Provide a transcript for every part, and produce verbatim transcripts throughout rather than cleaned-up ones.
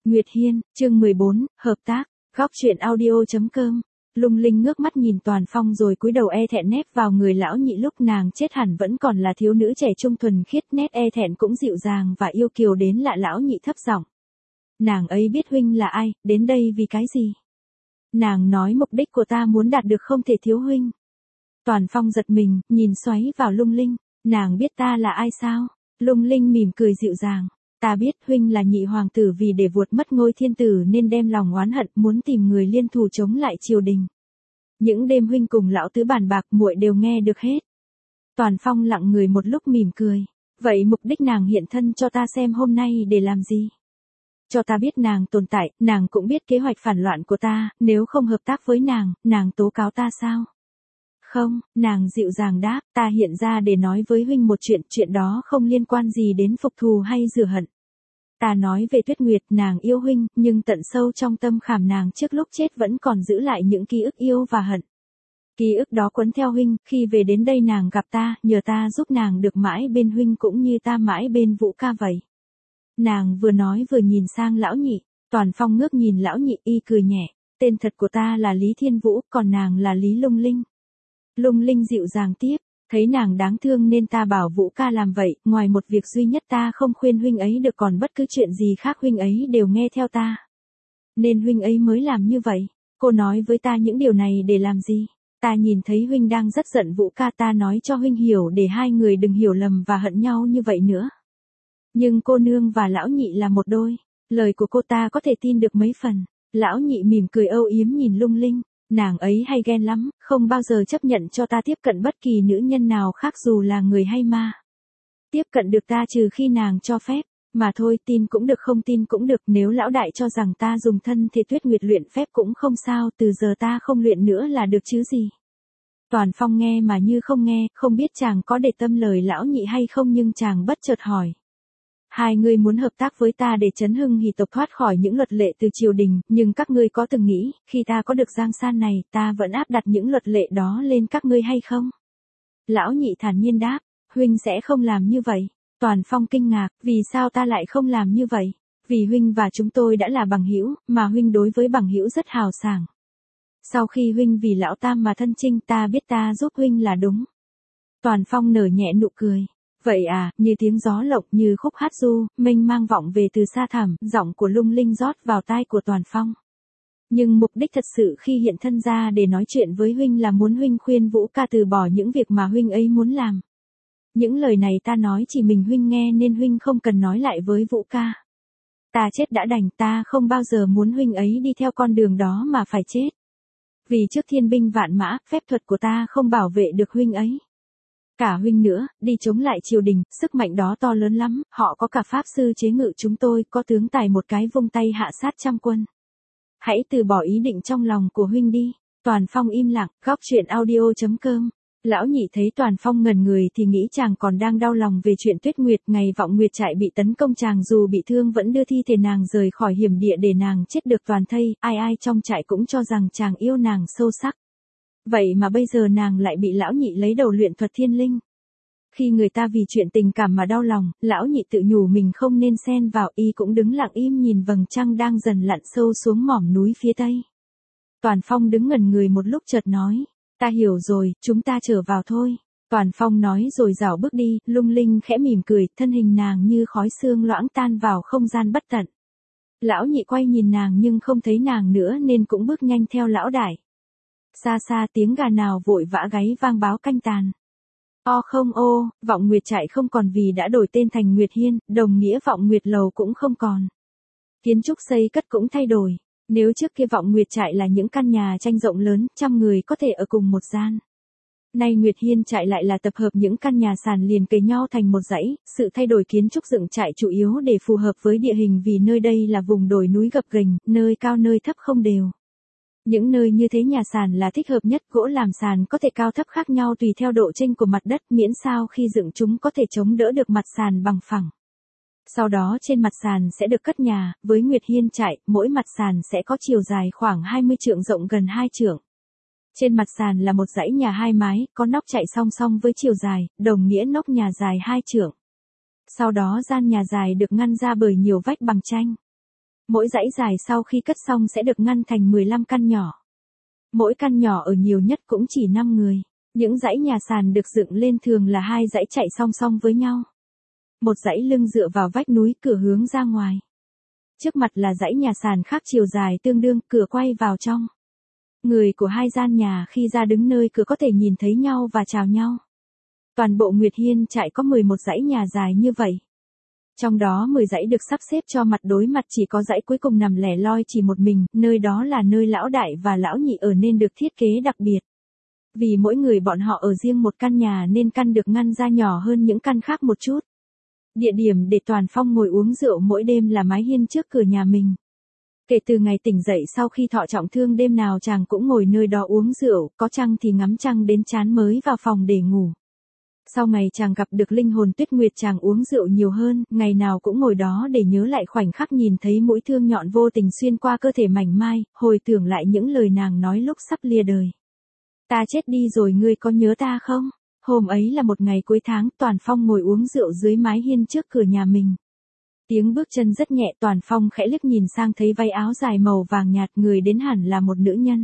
Nguyệt Hiên, chương mười bốn, hợp tác, góc truyện audio.com. Lung Linh ngước mắt nhìn Toàn Phong rồi cúi đầu e thẹn nép vào người lão nhị, lúc nàng chết hẳn vẫn còn là thiếu nữ trẻ trung thuần khiết, nét e thẹn cũng dịu dàng và yêu kiều đến lạ. Lão nhị thấp giọng: nàng ấy biết huynh là ai, đến đây vì cái gì? Nàng nói mục đích của ta muốn đạt được không thể thiếu huynh. Toàn Phong giật mình, nhìn xoáy vào Lung Linh: nàng biết ta là ai sao? Lung Linh mỉm cười dịu dàng: ta biết huynh là nhị hoàng tử, vì để vuột mất ngôi thiên tử nên đem lòng oán hận, muốn tìm người liên thủ chống lại triều đình. Những đêm huynh cùng lão tứ bàn bạc, muội đều nghe được hết. Toàn Phong lặng người một lúc mỉm cười: vậy mục đích nàng hiện thân cho ta xem hôm nay để làm gì? Cho ta biết nàng tồn tại, nàng cũng biết kế hoạch phản loạn của ta, nếu không hợp tác với nàng, nàng tố cáo ta sao? Không, nàng dịu dàng đáp, ta hiện ra để nói với huynh một chuyện, chuyện đó không liên quan gì đến phục thù hay rửa hận. Ta nói về Tuyết Nguyệt, nàng yêu huynh, nhưng tận sâu trong tâm khảm nàng trước lúc chết vẫn còn giữ lại những ký ức yêu và hận. Ký ức đó quấn theo huynh, khi về đến đây nàng gặp ta, nhờ ta giúp nàng được mãi bên huynh cũng như ta mãi bên Vũ ca vậy. Nàng vừa nói vừa nhìn sang lão nhị. Toàn Phong ngước nhìn lão nhị, y cười nhẹ: tên thật của ta là Lý Thiên Vũ, còn nàng là Lý Lung Linh. Lung Linh dịu dàng tiếp: thấy nàng đáng thương nên ta bảo Vũ ca làm vậy, ngoài một việc duy nhất ta không khuyên huynh ấy được, còn bất cứ chuyện gì khác huynh ấy đều nghe theo ta. Nên huynh ấy mới làm như vậy. Cô nói với ta những điều này để làm gì? Ta nhìn thấy huynh đang rất giận Vũ ca, ta nói cho huynh hiểu để hai người đừng hiểu lầm và hận nhau như vậy nữa. Nhưng cô nương và lão nhị là một đôi, lời của cô ta có thể tin được mấy phần. Lão nhị mỉm cười âu yếm nhìn Lung Linh: nàng ấy hay ghen lắm, không bao giờ chấp nhận cho ta tiếp cận bất kỳ nữ nhân nào khác dù là người hay ma. Tiếp cận được ta trừ khi nàng cho phép, mà thôi, tin cũng được không tin cũng được, nếu lão đại cho rằng ta dùng thân thì Tuyết Nguyệt luyện phép cũng không sao, từ giờ ta không luyện nữa là được chứ gì. Toàn Phong nghe mà như không nghe, không biết chàng có để tâm lời lão nhị hay không, nhưng chàng bất chợt hỏi: hai người muốn hợp tác với ta để chấn hưng hỷ tộc thoát khỏi những luật lệ từ triều đình, nhưng các ngươi có từng nghĩ, khi ta có được giang san này, ta vẫn áp đặt những luật lệ đó lên các ngươi hay không? Lão nhị thản nhiên đáp: huynh sẽ không làm như vậy. Toàn Phong kinh ngạc: vì sao ta lại không làm như vậy? Vì huynh và chúng tôi đã là bằng hữu, mà huynh đối với bằng hữu rất hào sảng. Sau khi huynh vì lão tam mà thân chinh, ta biết ta giúp huynh là đúng. Toàn Phong nở nhẹ nụ cười: vậy à? Như tiếng gió lộng, như khúc hát du, mênh mang vọng về từ xa thẳm, giọng của Lung Linh rót vào tai của Toàn Phong. Nhưng mục đích thật sự khi hiện thân ra để nói chuyện với huynh là muốn huynh khuyên Vũ ca từ bỏ những việc mà huynh ấy muốn làm. Những lời này ta nói chỉ mình huynh nghe nên huynh không cần nói lại với Vũ ca. Ta chết đã đành, ta không bao giờ muốn huynh ấy đi theo con đường đó mà phải chết. Vì trước thiên binh vạn mã, phép thuật của ta không bảo vệ được huynh ấy. Cả huynh nữa, đi chống lại triều đình, sức mạnh đó to lớn lắm, họ có cả pháp sư chế ngự chúng tôi, có tướng tài một cái vung tay hạ sát trăm quân. Hãy từ bỏ ý định trong lòng của huynh đi. Toàn Phong im lặng, góc truyện audio.com. Lão nhị thấy Toàn Phong ngẩn người thì nghĩ chàng còn đang đau lòng về chuyện Tuyết Nguyệt. Ngày Vọng Nguyệt trại bị tấn công, chàng dù bị thương vẫn đưa thi thể nàng rời khỏi hiểm địa để nàng chết được toàn thây, ai ai trong trại cũng cho rằng chàng yêu nàng sâu sắc. Vậy mà bây giờ nàng lại bị lão nhị lấy đầu luyện thuật thiên linh. Khi người ta vì chuyện tình cảm mà đau lòng, lão nhị tự nhủ mình không nên xen vào, y cũng đứng lặng im nhìn vầng trăng đang dần lặn sâu xuống mỏm núi phía tây. Toàn Phong đứng ngẩn người một lúc chợt nói: ta hiểu rồi, chúng ta trở vào thôi. Toàn Phong nói rồi rảo bước đi. Lung Linh khẽ mỉm cười, thân hình nàng như khói sương loãng tan vào không gian bất tận. Lão nhị quay nhìn nàng nhưng không thấy nàng nữa nên cũng bước nhanh theo lão đại. Xa xa tiếng gà nào vội vã gáy vang báo canh tàn. O không ô, Vọng Nguyệt trại không còn vì đã đổi tên thành Nguyệt Hiên, đồng nghĩa Vọng Nguyệt lầu cũng không còn. Kiến trúc xây cất cũng thay đổi. Nếu trước kia Vọng Nguyệt trại là những căn nhà tranh rộng lớn, trăm người có thể ở cùng một gian. Nay Nguyệt Hiên trại lại là tập hợp những căn nhà sàn liền kề nhau thành một dãy. Sự thay đổi kiến trúc dựng trại chủ yếu để phù hợp với địa hình, vì nơi đây là vùng đồi núi gập ghềnh, nơi cao nơi thấp không đều. Những nơi như thế nhà sàn là thích hợp nhất, gỗ làm sàn có thể cao thấp khác nhau tùy theo độ chênh của mặt đất, miễn sao khi dựng chúng có thể chống đỡ được mặt sàn bằng phẳng. Sau đó trên mặt sàn sẽ được cất nhà. Với Nguyệt Hiên trại, mỗi mặt sàn sẽ có chiều dài khoảng hai mươi trượng, rộng gần hai trượng. Trên mặt sàn là một dãy nhà hai mái, có nóc chạy song song với chiều dài, đồng nghĩa nóc nhà dài hai trượng. Sau đó gian nhà dài được ngăn ra bởi nhiều vách bằng tranh. Mỗi dãy dài sau khi cất xong sẽ được ngăn thành mười lăm căn nhỏ. Mỗi căn nhỏ ở nhiều nhất cũng chỉ năm người. Những dãy nhà sàn được dựng lên thường là hai dãy chạy song song với nhau. Một dãy lưng dựa vào vách núi, cửa hướng ra ngoài. Trước mặt là dãy nhà sàn khác chiều dài tương đương, cửa quay vào trong. Người của hai gian nhà khi ra đứng nơi cửa có thể nhìn thấy nhau và chào nhau. Toàn bộ Nguyệt Hiên trại có mười một dãy nhà dài như vậy. Trong đó mười dãy được sắp xếp cho mặt đối mặt, chỉ có dãy cuối cùng nằm lẻ loi chỉ một mình, nơi đó là nơi lão đại và lão nhị ở nên được thiết kế đặc biệt. Vì mỗi người bọn họ ở riêng một căn nhà nên căn được ngăn ra nhỏ hơn những căn khác một chút. Địa điểm để Toàn Phong ngồi uống rượu mỗi đêm là mái hiên trước cửa nhà mình. Kể từ ngày tỉnh dậy sau khi thọ trọng thương, đêm nào chàng cũng ngồi nơi đó uống rượu, có trăng thì ngắm trăng đến chán mới vào phòng để ngủ. Sau ngày chàng gặp được linh hồn Tuyết Nguyệt, chàng uống rượu nhiều hơn, ngày nào cũng ngồi đó để nhớ lại khoảnh khắc nhìn thấy mũi thương nhọn vô tình xuyên qua cơ thể mảnh mai, hồi tưởng lại những lời nàng nói lúc sắp lìa đời. Ta chết đi rồi, ngươi có nhớ ta không? Hôm ấy là một ngày cuối tháng, Toàn Phong ngồi uống rượu dưới mái hiên trước cửa nhà mình. Tiếng bước chân rất nhẹ, Toàn Phong khẽ liếc nhìn sang thấy váy áo dài màu vàng nhạt, người đến hẳn là một nữ nhân.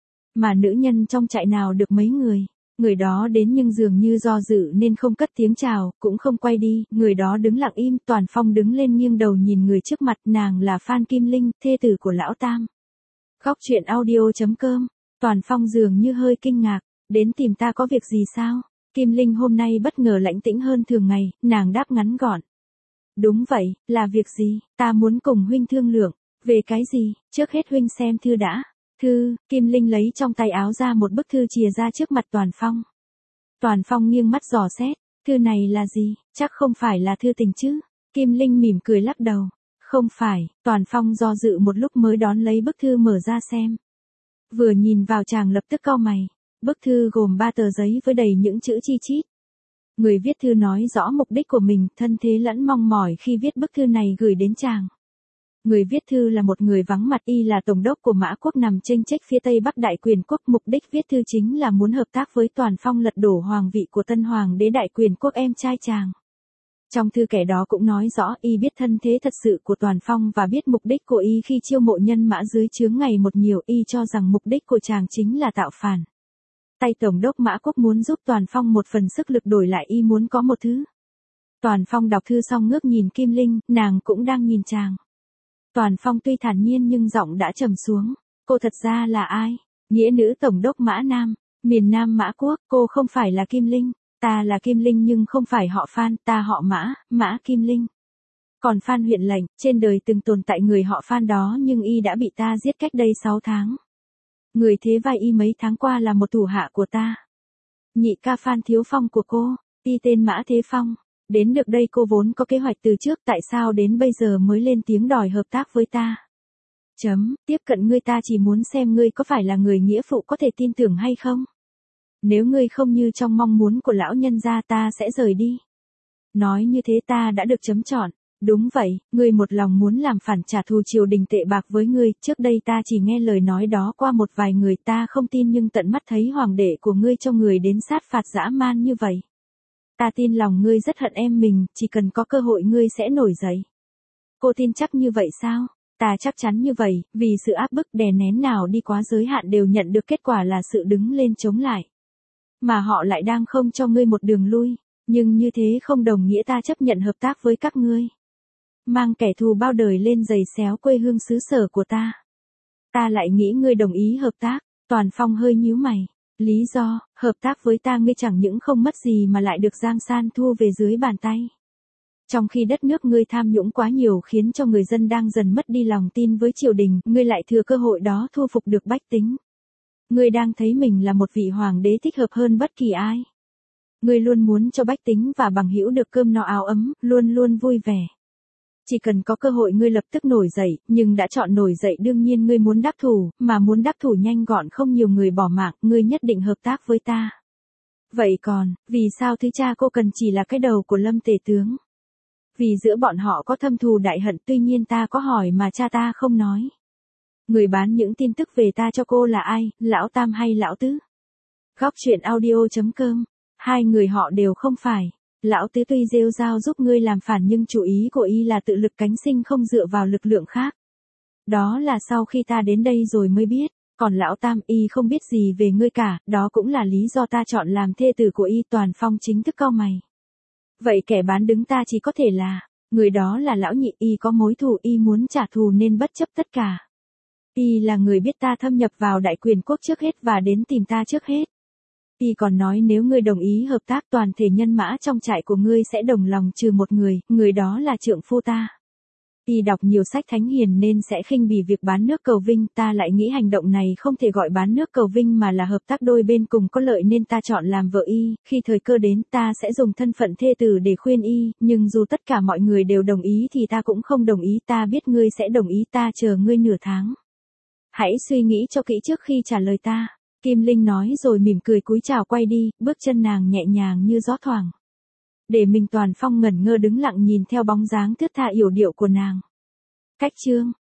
Mà nữ nhân trong trại nào được mấy người. Người đó đến nhưng dường như do dự nên không cất tiếng chào, cũng không quay đi, người đó đứng lặng im. Toàn Phong đứng lên nghiêng đầu nhìn người trước mặt, nàng là Phan Kim Linh, thê tử của lão Tam. Góc truyện audio chấm com. Toàn Phong dường như hơi kinh ngạc, đến tìm ta có việc gì sao? Kim Linh hôm nay bất ngờ lãnh tĩnh hơn thường ngày, nàng đáp ngắn gọn. Đúng vậy, là việc gì, ta muốn cùng huynh thương lượng. Về cái gì, trước hết huynh xem thư đã. Thư, Kim Linh lấy trong tay áo ra một bức thư chìa ra trước mặt Toàn Phong. Toàn Phong nghiêng mắt dò xét, thư này là gì, chắc không phải là thư tình chứ. Kim Linh mỉm cười lắc đầu. Không phải, Toàn Phong do dự một lúc mới đón lấy bức thư mở ra xem. Vừa nhìn vào chàng lập tức cau mày. Bức thư gồm ba tờ giấy với đầy những chữ chi chít. Người viết thư nói rõ mục đích của mình, thân thế lẫn mong mỏi khi viết bức thư này gửi đến chàng. Người viết thư là một người vắng mặt, y là tổng đốc của Mã quốc nằm chênh chếch phía tây bắc Đại Quyền quốc. Mục đích viết thư chính là muốn hợp tác với Toàn Phong lật đổ hoàng vị của tân hoàng đế Đại Quyền quốc em trai chàng. Trong thư kẻ đó cũng nói rõ y biết thân thế thật sự của Toàn Phong và biết mục đích của y khi chiêu mộ nhân mã dưới trướng ngày một nhiều, y cho rằng mục đích của chàng chính là tạo phản. Tay tổng đốc Mã quốc muốn giúp Toàn Phong một phần sức lực, đổi lại y muốn có một thứ. Toàn Phong đọc thư xong ngước nhìn Kim Linh, nàng cũng đang nhìn chàng. Toàn Phong tuy thản nhiên nhưng giọng đã trầm xuống. Cô thật ra là ai? Nghĩa nữ tổng đốc Mã Nam, miền Nam Mã quốc. Cô không phải là Kim Linh. Ta là Kim Linh nhưng không phải họ Phan, ta họ Mã, Mã Kim Linh. Còn Phan huyện lệnh, trên đời từng tồn tại người họ Phan đó nhưng y đã bị ta giết cách đây sáu tháng. Người thế vai y mấy tháng qua là một thủ hạ của ta. Nhị ca Phan Thiếu Phong của cô, y tên Mã Thế Phong. Đến được đây cô vốn có kế hoạch từ trước, tại sao đến bây giờ mới lên tiếng đòi hợp tác với ta? Chấm, tiếp cận ngươi ta chỉ muốn xem ngươi có phải là người nghĩa phụ có thể tin tưởng hay không? Nếu ngươi không như trong mong muốn của lão nhân gia ta sẽ rời đi. Nói như thế ta đã được chấm chọn. Đúng vậy, ngươi một lòng muốn làm phản trả thù triều đình tệ bạc với ngươi, trước đây ta chỉ nghe lời nói đó qua một vài người, ta không tin nhưng tận mắt thấy hoàng đệ của ngươi cho người đến sát phạt dã man như vậy. Ta tin lòng ngươi rất hận em mình, chỉ cần có cơ hội ngươi sẽ nổi dậy. Cô tin chắc như vậy sao? Ta chắc chắn như vậy, vì sự áp bức đè nén nào đi quá giới hạn đều nhận được kết quả là sự đứng lên chống lại. Mà họ lại đang không cho ngươi một đường lui, nhưng như thế không đồng nghĩa ta chấp nhận hợp tác với các ngươi. Mang kẻ thù bao đời lên giày xéo quê hương xứ sở của ta. Ta lại nghĩ ngươi đồng ý hợp tác. Toàn Phong hơi nhíu mày. Lý do, hợp tác với ta ngươi chẳng những không mất gì mà lại được Giang San thu về dưới bàn tay. Trong khi đất nước ngươi tham nhũng quá nhiều khiến cho người dân đang dần mất đi lòng tin với triều đình, ngươi lại thừa cơ hội đó thu phục được bách tính. Ngươi đang thấy mình là một vị hoàng đế thích hợp hơn bất kỳ ai. Ngươi luôn muốn cho bách tính và bằng hữu được cơm no áo ấm, luôn luôn vui vẻ. Chỉ cần có cơ hội ngươi lập tức nổi dậy, nhưng đã chọn nổi dậy đương nhiên ngươi muốn đáp thủ, mà muốn đáp thủ nhanh gọn không nhiều người bỏ mạng, ngươi nhất định hợp tác với ta. Vậy còn, vì sao thứ cha cô cần chỉ là cái đầu của Lâm tể tướng? Vì giữa bọn họ có thâm thù đại hận, tuy nhiên ta có hỏi mà cha ta không nói. Người bán những tin tức về ta cho cô là ai, lão Tam hay lão Tứ? Góc truyện audio chấm com. Hai người họ đều không phải. Lão Tứ tuy rêu rao giúp ngươi làm phản nhưng chủ ý của y là tự lực cánh sinh không dựa vào lực lượng khác. Đó là sau khi ta đến đây rồi mới biết, còn lão tam y không biết gì về ngươi cả, đó cũng là lý do ta chọn làm thê tử của y. Toàn Phong chính thức cau mày. Vậy kẻ bán đứng ta chỉ có thể là, người đó là lão nhị, y có mối thù, y muốn trả thù nên bất chấp tất cả. Y là người biết ta thâm nhập vào đại quyền quốc trước hết và đến tìm ta trước hết. Y còn nói nếu ngươi đồng ý hợp tác toàn thể nhân mã trong trại của ngươi sẽ đồng lòng trừ một người, người đó là trượng phu ta. Y đọc nhiều sách thánh hiền nên sẽ khinh bỉ việc bán nước cầu vinh, ta lại nghĩ hành động này không thể gọi bán nước cầu vinh mà là hợp tác đôi bên cùng có lợi nên ta chọn làm vợ y, khi thời cơ đến ta sẽ dùng thân phận thê tử để khuyên y, nhưng dù tất cả mọi người đều đồng ý thì ta cũng không đồng ý, ta biết ngươi sẽ đồng ý, ta chờ ngươi nửa tháng. Hãy suy nghĩ cho kỹ trước khi trả lời ta. Kim Linh nói rồi mỉm cười cúi chào quay đi, bước chân nàng nhẹ nhàng như gió thoảng. Để mình Toàn Phong ngẩn ngơ đứng lặng nhìn theo bóng dáng thướt tha yểu điệu của nàng. Cách chương